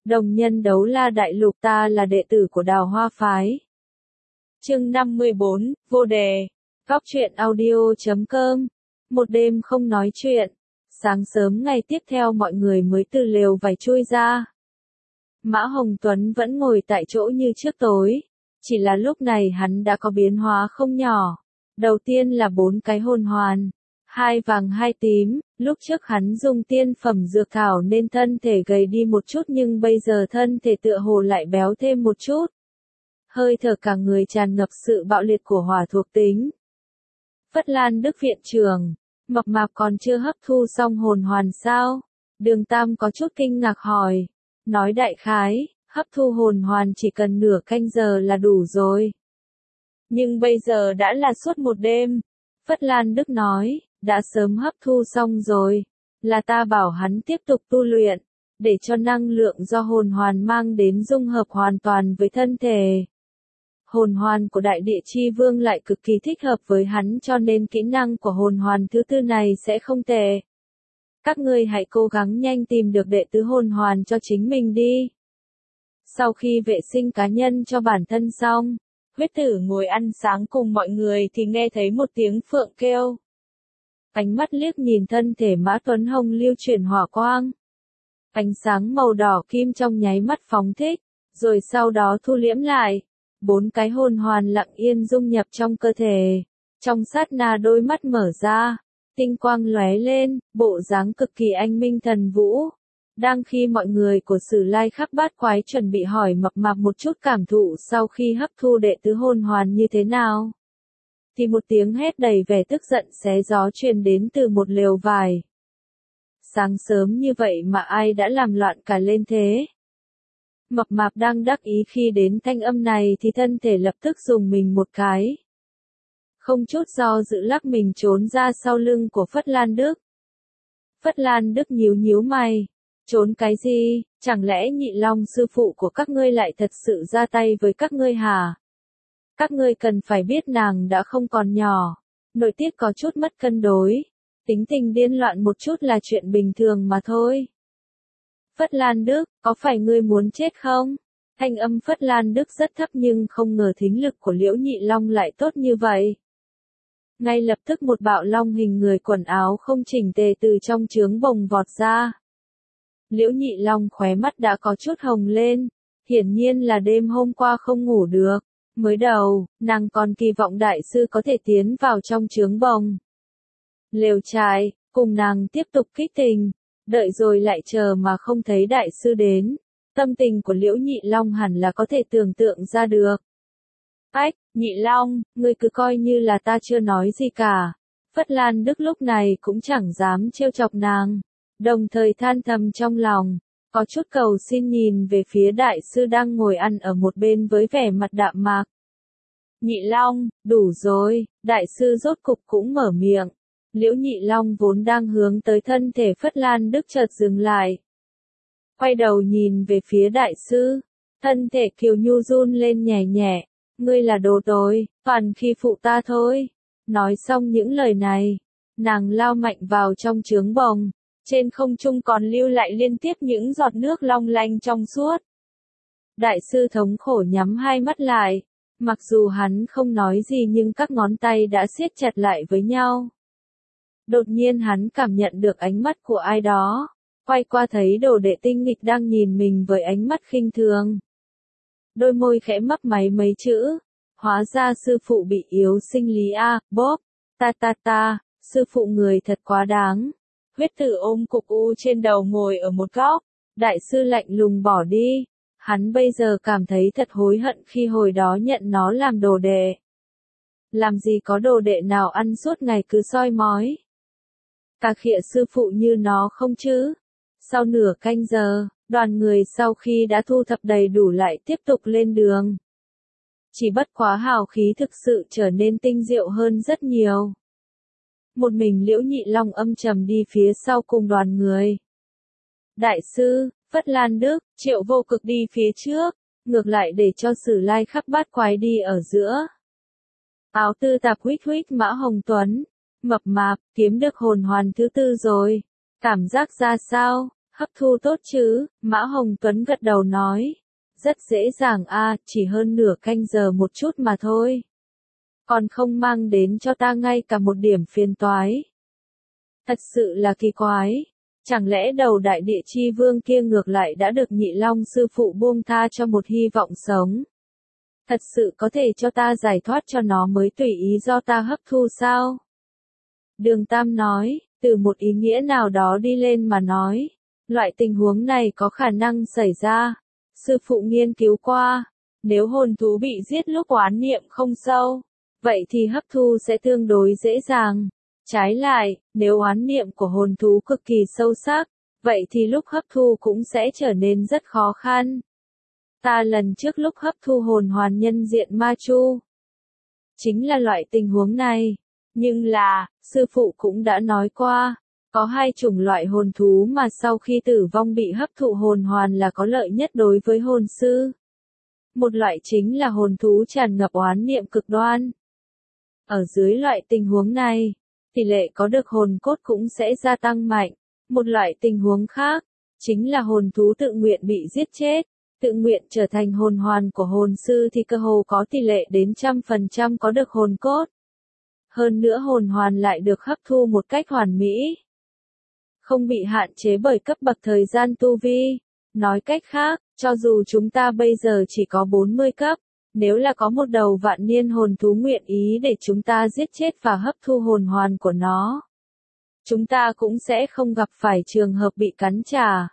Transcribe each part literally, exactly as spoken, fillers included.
Đồng nhân đấu la đại lục, ta là đệ tử của Đào Hoa Phái. Chương năm mươi bốn, vô đề. Góc truyện audio chấm com. Một đêm không nói chuyện. Sáng sớm ngày tiếp theo mọi người mới từ lều vải chui ra. Mã Hồng Tuấn vẫn ngồi tại chỗ như trước tối. Chỉ là lúc này hắn đã có biến hóa không nhỏ. Đầu tiên là bốn cái hồn hoàn. Hai vàng hai tím, lúc trước hắn dùng tiên phẩm dược thảo nên thân thể gầy đi một chút nhưng bây giờ thân thể tựa hồ lại béo thêm một chút. Hơi thở cả người tràn ngập sự bạo liệt của hỏa thuộc tính. Phất Lan Đức viện trưởng, mập mạp còn chưa hấp thu xong hồn hoàn sao? Đường Tam có chút kinh ngạc hỏi. Nói đại khái, hấp thu hồn hoàn chỉ cần nửa canh giờ là đủ rồi. Nhưng bây giờ đã là suốt một đêm. Phất Lan Đức nói, đã sớm hấp thu xong rồi. Là ta bảo hắn tiếp tục tu luyện, để cho năng lượng do hồn hoàn mang đến dung hợp hoàn toàn với thân thể. Hồn hoàn của Đại Địa Chi Vương lại cực kỳ thích hợp với hắn cho nên kỹ năng của hồn hoàn thứ tư này sẽ không tệ. Các ngươi hãy cố gắng nhanh tìm được đệ tứ hồn hoàn cho chính mình đi. Sau khi vệ sinh cá nhân cho bản thân xong, Huyết Tử ngồi ăn sáng cùng mọi người thì nghe thấy một tiếng phượng kêu. Ánh mắt liếc nhìn thân thể Mã Tuấn Hồng lưu chuyển hỏa quang. Ánh sáng màu đỏ kim trong nháy mắt phóng thích, rồi sau đó thu liễm lại. Bốn cái hồn hoàn lặng yên dung nhập trong cơ thể. Trong sát na đôi mắt mở ra, tinh quang lóe lên, bộ dáng cực kỳ anh minh thần vũ. Đang khi mọi người của Sử Lai Khắc Bát Quái chuẩn bị hỏi mập mạp một chút cảm thụ sau khi hấp thu đệ tứ hồn hoàn như thế nào, thì một tiếng hét đầy vẻ tức giận xé gió truyền đến từ một lều vải. Sáng sớm như vậy mà ai đã làm loạn cả lên thế? Mập mạp đang đắc ý khi đến thanh âm này thì thân thể lập tức dùng mình một cái. Không chút do dự lắc mình trốn ra sau lưng của Phất Lan Đức. Phất Lan Đức nhíu nhíu mày. Trốn cái gì, chẳng lẽ Nhị Long sư phụ của các ngươi lại thật sự ra tay với các ngươi hả? Các ngươi cần phải biết nàng đã không còn nhỏ, nội tiết có chút mất cân đối, tính tình điên loạn một chút là chuyện bình thường mà thôi. Phất Lan Đức, có phải ngươi muốn chết không? Thanh âm Phất Lan Đức rất thấp nhưng không ngờ thính lực của Liễu Nhị Long lại tốt như vậy. Ngay lập tức một bạo long hình người quần áo không chỉnh tề từ trong trướng bồng vọt ra. Liễu Nhị Long khóe mắt đã có chút hồng lên, hiển nhiên là đêm hôm qua không ngủ được. Mới đầu, nàng còn kỳ vọng đại sư có thể tiến vào trong trướng bồng lều trại, cùng nàng tiếp tục kích tình, đợi rồi lại chờ mà không thấy đại sư đến. Tâm tình của Liễu Nhị Long hẳn là có thể tưởng tượng ra được. Ách, Nhị Long, ngươi cứ coi như là ta chưa nói gì cả. Phất Lan Đức lúc này cũng chẳng dám trêu chọc nàng, đồng thời than thầm trong lòng, có chút cầu xin nhìn về phía đại sư đang ngồi ăn ở một bên với vẻ mặt đạm mạc. Nhị Long, đủ rồi, đại sư rốt cục cũng mở miệng. Liễu Nhị Long vốn đang hướng tới thân thể Phất Lan Đức chợt dừng lại. Quay đầu nhìn về phía đại sư, thân thể Kiều Nhu run lên nhẹ nhẹ, ngươi là đồ tối, toàn khi phụ ta thôi. Nói xong những lời này, nàng lao mạnh vào trong trướng bồng, trên không trung còn lưu lại liên tiếp những giọt nước long lanh trong suốt. Đại sư thống khổ nhắm hai mắt lại, mặc dù hắn không nói gì nhưng các ngón tay đã siết chặt lại với nhau. Đột nhiên hắn cảm nhận được ánh mắt của ai đó, quay qua thấy đồ đệ tinh nghịch đang nhìn mình với ánh mắt khinh thường. Đôi môi khẽ mấp máy mấy chữ, hóa ra sư phụ bị yếu sinh lý a, bóp, ta ta ta, sư phụ người thật quá đáng. Huyết Tử ôm cục u trên đầu ngồi ở một góc, đại sư lạnh lùng bỏ đi. Hắn bây giờ cảm thấy thật hối hận khi hồi đó nhận nó làm đồ đệ. Làm gì có đồ đệ nào ăn suốt ngày cứ soi mói. Cà khịa sư phụ như nó không chứ. Sau nửa canh giờ, đoàn người sau khi đã thu thập đầy đủ lại tiếp tục lên đường. Chỉ bất quá hào khí thực sự trở nên tinh diệu hơn rất nhiều. Một mình Liễu Nhị Long âm trầm đi phía sau cùng đoàn người. Đại sư, Phất Lan Đức, Triệu Vô Cực đi phía trước, ngược lại để cho Sử Lai Khắc Bát Quái đi ở giữa. Áo tư tạp huých huých Mã Hồng Tuấn, mập mạp, kiếm được hồn hoàn thứ tư rồi. Cảm giác ra sao? Hấp thu tốt chứ, Mã Hồng Tuấn gật đầu nói. Rất dễ dàng a, chỉ hơn nửa canh giờ một chút mà thôi. Còn không mang đến cho ta ngay cả một điểm phiền toái. Thật sự là kỳ quái. Chẳng lẽ đầu đại địa chi vương kia ngược lại đã được Nhị Long sư phụ buông tha cho một hy vọng sống. Thật sự có thể cho ta giải thoát cho nó mới tùy ý do ta hấp thu sao? Đường Tam nói, từ một ý nghĩa nào đó đi lên mà nói. Loại tình huống này có khả năng xảy ra. Sư phụ nghiên cứu qua. Nếu hồn thú bị giết lúc oán niệm không sâu, vậy thì hấp thu sẽ tương đối dễ dàng. Trái lại, nếu oán niệm của hồn thú cực kỳ sâu sắc, vậy thì lúc hấp thu cũng sẽ trở nên rất khó khăn. Ta lần trước lúc hấp thu hồn hoàn nhân diện ma chu, chính là loại tình huống này. Nhưng là, sư phụ cũng đã nói qua, có hai chủng loại hồn thú mà sau khi tử vong bị hấp thụ hồn hoàn là có lợi nhất đối với hồn sư. Một loại chính là hồn thú tràn ngập oán niệm cực đoan. Ở dưới loại tình huống này, tỷ lệ có được hồn cốt cũng sẽ gia tăng mạnh. Một loại tình huống khác, chính là hồn thú tự nguyện bị giết chết, tự nguyện trở thành hồn hoàn của hồn sư thì cơ hồ có tỷ lệ đến trăm phần trăm có được hồn cốt. Hơn nữa hồn hoàn lại được hấp thu một cách hoàn mỹ. Không bị hạn chế bởi cấp bậc thời gian tu vi. Nói cách khác, cho dù chúng ta bây giờ chỉ có bốn mươi cấp, nếu là có một đầu vạn niên hồn thú nguyện ý để chúng ta giết chết và hấp thu hồn hoàn của nó, chúng ta cũng sẽ không gặp phải trường hợp bị cắn trả.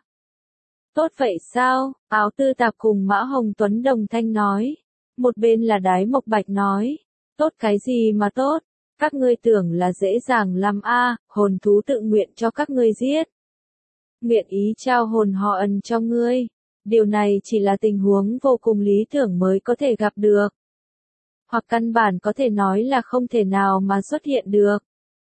Tốt vậy sao? Áo Tư Tạp cùng Mã Hồng Tuấn đồng thanh nói. Một bên là Đái Mộc Bạch nói. Tốt cái gì mà tốt? Các ngươi tưởng là dễ dàng lắm a, hồn thú tự nguyện cho các ngươi giết. Nguyện ý trao hồn họ ẩn cho ngươi. Điều này chỉ là tình huống vô cùng lý tưởng mới có thể gặp được. Hoặc căn bản có thể nói là không thể nào mà xuất hiện được.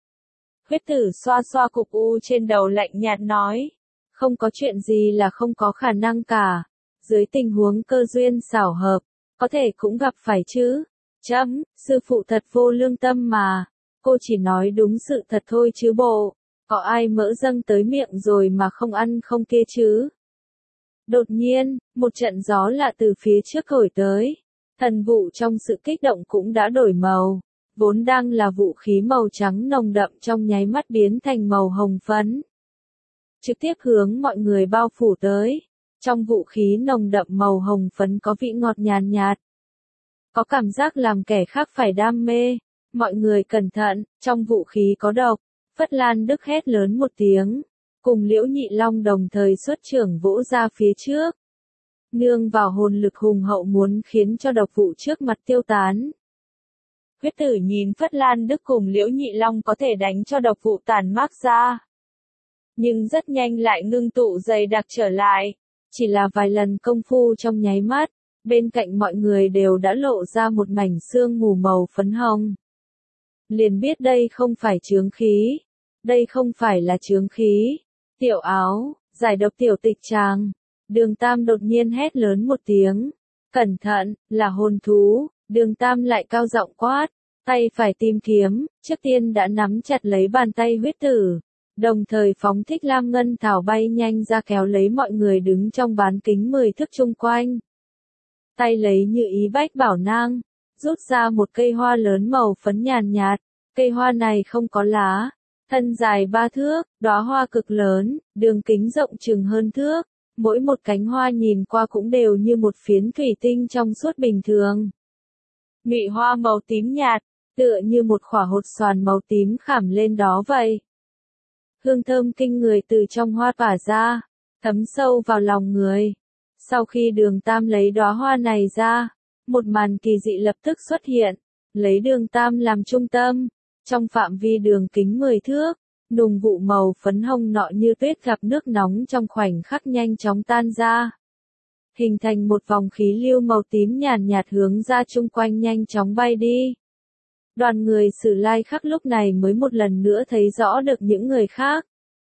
Huyết Tử xoa xoa cục u trên đầu lạnh nhạt nói. Không có chuyện gì là không có khả năng cả. Dưới tình huống cơ duyên xảo hợp, có thể cũng gặp phải chứ. Chấm, sư phụ thật vô lương tâm mà. Cô chỉ nói đúng sự thật thôi chứ bộ. Có ai mỡ dâng tới miệng rồi mà không ăn không kia chứ? Đột nhiên, một trận gió lạ từ phía trước thổi tới. Thần vụ trong sự kích động cũng đã đổi màu. Vốn đang là vũ khí màu trắng nồng đậm trong nháy mắt biến thành màu hồng phấn. Trực tiếp hướng mọi người bao phủ tới. Trong vũ khí nồng đậm màu hồng phấn có vị ngọt nhàn nhạt. Có cảm giác làm kẻ khác phải đam mê. Mọi người cẩn thận, trong vũ khí có độc. Phất Lan Đức hét lớn một tiếng. Cùng Liễu Nhị Long đồng thời xuất trưởng vỗ ra phía trước. Nương vào hồn lực hùng hậu muốn khiến cho độc vụ trước mặt tiêu tán. Huyết Tử nhìn Phất Lan Đức cùng Liễu Nhị Long có thể đánh cho độc vụ tàn mát ra. Nhưng rất nhanh lại ngưng tụ dày đặc trở lại. Chỉ là vài lần công phu trong nháy mắt, bên cạnh mọi người đều đã lộ ra một mảnh sương mù màu phấn hồng. Liền biết đây không phải chướng khí. Đây không phải là chướng khí. Tiểu Áo, giải độc tiểu tịch tràng. Đường Tam đột nhiên hét lớn một tiếng. Cẩn thận, là hồn thú. Đường Tam lại cao giọng quát. Tay phải tìm kiếm, trước tiên đã nắm chặt lấy bàn tay Huyết Tử. Đồng thời phóng thích lam ngân thảo bay nhanh ra kéo lấy mọi người đứng trong bán kính mười thước chung quanh. Tay lấy như ý bách bảo nang, rút ra một cây hoa lớn màu phấn nhàn nhạt. Cây hoa này không có lá, thân dài ba thước, đóa hoa cực lớn, đường kính rộng chừng hơn thước. Mỗi một cánh hoa nhìn qua cũng đều như một phiến thủy tinh trong suốt bình thường. Nhụy hoa màu tím nhạt, tựa như một khỏa hột xoàn màu tím khảm lên đó vậy. Hương thơm kinh người từ trong hoa tỏa ra, thấm sâu vào lòng người. Sau khi Đường Tam lấy đóa hoa này ra, một màn kỳ dị lập tức xuất hiện, lấy Đường Tam làm trung tâm, trong phạm vi đường kính mười thước, nùng vụ màu phấn hồng nọ như tuyết gặp nước nóng trong khoảnh khắc nhanh chóng tan ra. Hình thành một vòng khí lưu màu tím nhàn nhạt hướng ra chung quanh nhanh chóng bay đi. Đoàn người Sử Lai Khắc lúc này mới một lần nữa thấy rõ được những người khác.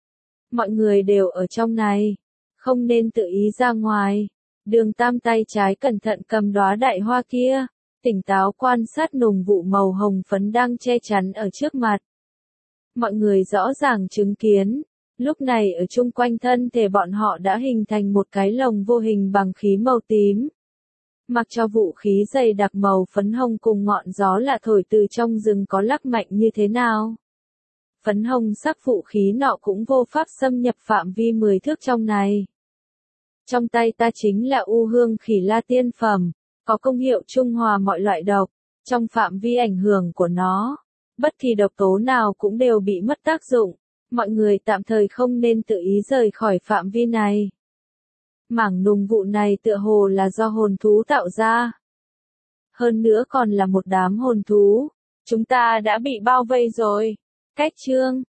Mọi người đều ở trong này, không nên tự ý ra ngoài. Đường Tam tay trái cẩn thận cầm đóa đại hoa kia, tỉnh táo quan sát nùng vụ màu hồng phấn đang che chắn ở trước mặt. Mọi người rõ ràng chứng kiến, Lúc này ở chung quanh thân thể bọn họ đã hình thành một cái lồng vô hình bằng khí màu tím. Mặc cho vũ khí dày đặc màu phấn hồng cùng ngọn gió lạ thổi từ trong rừng có lắc mạnh như thế nào. Phấn hồng sắc vũ khí nọ cũng vô pháp xâm nhập phạm vi mười thước trong này. Trong tay ta chính là u hương khỉ la tiên phẩm, có công hiệu trung hòa mọi loại độc, trong phạm vi ảnh hưởng của nó. Bất kỳ độc tố nào cũng đều bị mất tác dụng, mọi người tạm thời không nên tự ý rời khỏi phạm vi này. Mảng nùng vụ này tựa hồ là do hồn thú tạo ra. Hơn nữa còn là một đám hồn thú, chúng ta đã bị bao vây rồi. Cách chương